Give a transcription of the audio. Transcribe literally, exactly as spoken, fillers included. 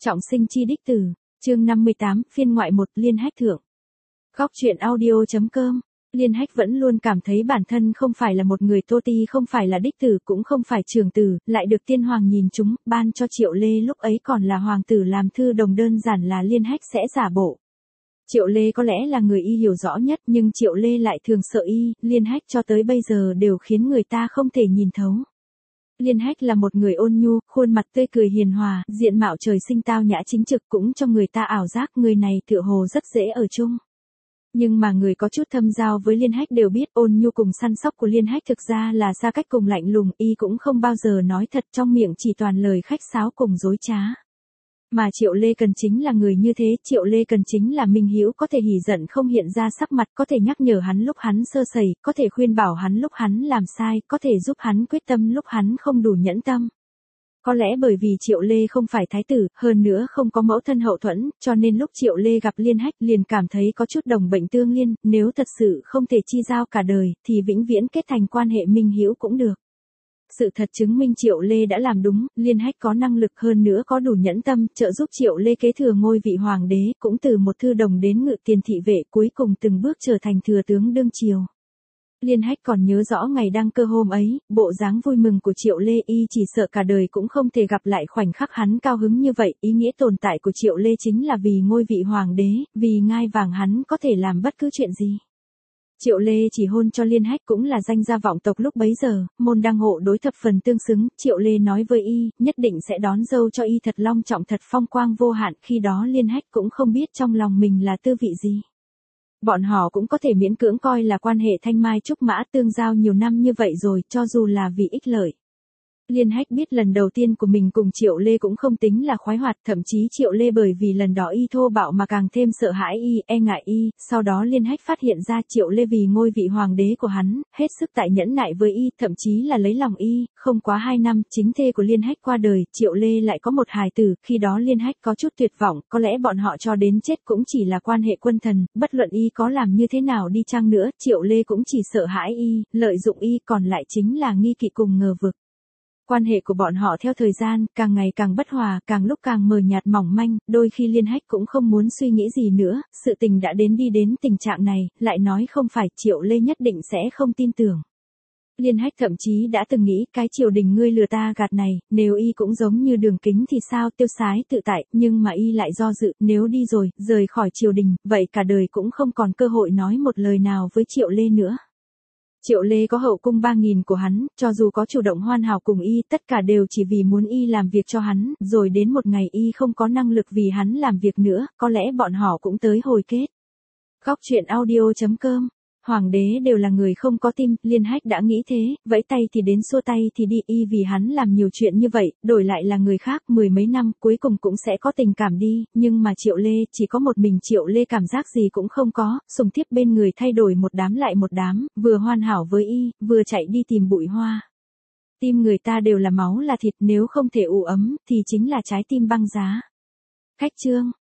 Trọng sinh chi đích tử, chương năm mươi tám, phiên ngoại một, Liên Hách thượng. Góc truyện audio.com. Liên Hách vẫn luôn cảm thấy bản thân không phải là một người tô ti, không phải là đích tử, cũng không phải trưởng tử, lại được tiên hoàng nhìn chúng, ban cho Triệu Lê lúc ấy còn là hoàng tử làm thư đồng, đơn giản là Liên Hách sẽ giả bộ. Triệu Lê có lẽ là người y hiểu rõ nhất, nhưng Triệu Lê lại thường sợ y, Liên Hách cho tới bây giờ đều khiến người ta không thể nhìn thấu. Liên Hách là một người ôn nhu, khuôn mặt tươi cười hiền hòa, diện mạo trời sinh tao nhã chính trực, cũng cho người ta ảo giác người này tựa hồ rất dễ ở chung. Nhưng mà người có chút thâm giao với Liên Hách đều biết ôn nhu cùng săn sóc của Liên Hách thực ra là xa cách cùng lạnh lùng, y cũng không bao giờ nói thật, trong miệng chỉ toàn lời khách sáo cùng dối trá. Mà Triệu Lê cần chính là người như thế, Triệu Lê cần chính là minh hữu, có thể hỉ giận không hiện ra sắc mặt, có thể nhắc nhở hắn lúc hắn sơ sẩy, có thể khuyên bảo hắn lúc hắn làm sai, có thể giúp hắn quyết tâm lúc hắn không đủ nhẫn tâm. Có lẽ bởi vì Triệu Lê không phải thái tử, hơn nữa không có mẫu thân hậu thuẫn, cho nên lúc Triệu Lê gặp Liên Hách liền cảm thấy có chút đồng bệnh tương liên, nếu thật sự không thể chi giao cả đời, thì vĩnh viễn kết thành quan hệ minh hữu cũng được. Sự thật chứng minh Triệu Lê đã làm đúng, Liên Hách có năng lực, hơn nữa có đủ nhẫn tâm, trợ giúp Triệu Lê kế thừa ngôi vị hoàng đế, cũng từ một thư đồng đến ngự tiền thị vệ, cuối cùng từng bước trở thành thừa tướng đương triều. Liên Hách còn nhớ rõ ngày đăng cơ hôm ấy, bộ dáng vui mừng của Triệu Lê, y chỉ sợ cả đời cũng không thể gặp lại khoảnh khắc hắn cao hứng như vậy, ý nghĩa tồn tại của Triệu Lê chính là vì ngôi vị hoàng đế, vì ngai vàng hắn có thể làm bất cứ chuyện gì. Triệu Lê chỉ hôn cho Liên Hách cũng là danh gia vọng tộc lúc bấy giờ, môn đăng hộ đối thập phần tương xứng, Triệu Lê nói với y, nhất định sẽ đón dâu cho y thật long trọng, thật phong quang vô hạn, khi đó Liên Hách cũng không biết trong lòng mình là tư vị gì. Bọn họ cũng có thể miễn cưỡng coi là quan hệ thanh mai trúc mã, tương giao nhiều năm như vậy rồi, cho dù là vì ích lợi. Liên Hách biết lần đầu tiên của mình cùng Triệu Lê cũng không tính là khoái hoạt, thậm chí Triệu Lê bởi vì lần đó y thô bạo mà càng thêm sợ hãi y, e ngại y, sau đó Liên Hách phát hiện ra Triệu Lê vì ngôi vị hoàng đế của hắn, hết sức tại nhẫn nại với y, thậm chí là lấy lòng y, không quá hai năm, chính thê của Liên Hách qua đời, Triệu Lê lại có một hài tử, khi đó Liên Hách có chút tuyệt vọng, có lẽ bọn họ cho đến chết cũng chỉ là quan hệ quân thần, bất luận y có làm như thế nào đi chăng nữa, Triệu Lê cũng chỉ sợ hãi y, lợi dụng y, còn lại chính là nghi kỵ cùng ngờ vực. Quan hệ của bọn họ theo thời gian, càng ngày càng bất hòa, càng lúc càng mờ nhạt mỏng manh, đôi khi Liên Hách cũng không muốn suy nghĩ gì nữa, sự tình đã đến đi đến tình trạng này, lại nói không phải, Triệu Lê nhất định sẽ không tin tưởng. Liên Hách thậm chí đã từng nghĩ, cái triều đình ngươi lừa ta gạt này, nếu y cũng giống như Đường Kính thì sao, tiêu sái tự tại, nhưng mà y lại do dự, nếu đi rồi, rời khỏi triều đình, vậy cả đời cũng không còn cơ hội nói một lời nào với Triệu Lê nữa. Triệu Lê có hậu cung ba nghìn của hắn, cho dù có chủ động hoàn hảo cùng y, tất cả đều chỉ vì muốn y làm việc cho hắn, rồi đến một ngày y không có năng lực vì hắn làm việc nữa, có lẽ bọn họ cũng tới hồi kết. Góc truyện audio.com. Hoàng đế đều là người không có tim, Liên Hách đã nghĩ thế, vẫy tay thì đến xua tay thì đi, y vì hắn làm nhiều chuyện như vậy, đổi lại là người khác, mười mấy năm, cuối cùng cũng sẽ có tình cảm đi, nhưng mà Triệu Lê, chỉ có một mình Triệu Lê cảm giác gì cũng không có, sùng thiếp bên người thay đổi một đám lại một đám, vừa hoàn hảo với y, vừa chạy đi tìm bụi hoa. Tim người ta đều là máu là thịt, nếu không thể ủ ấm, thì chính là trái tim băng giá. Khách chương.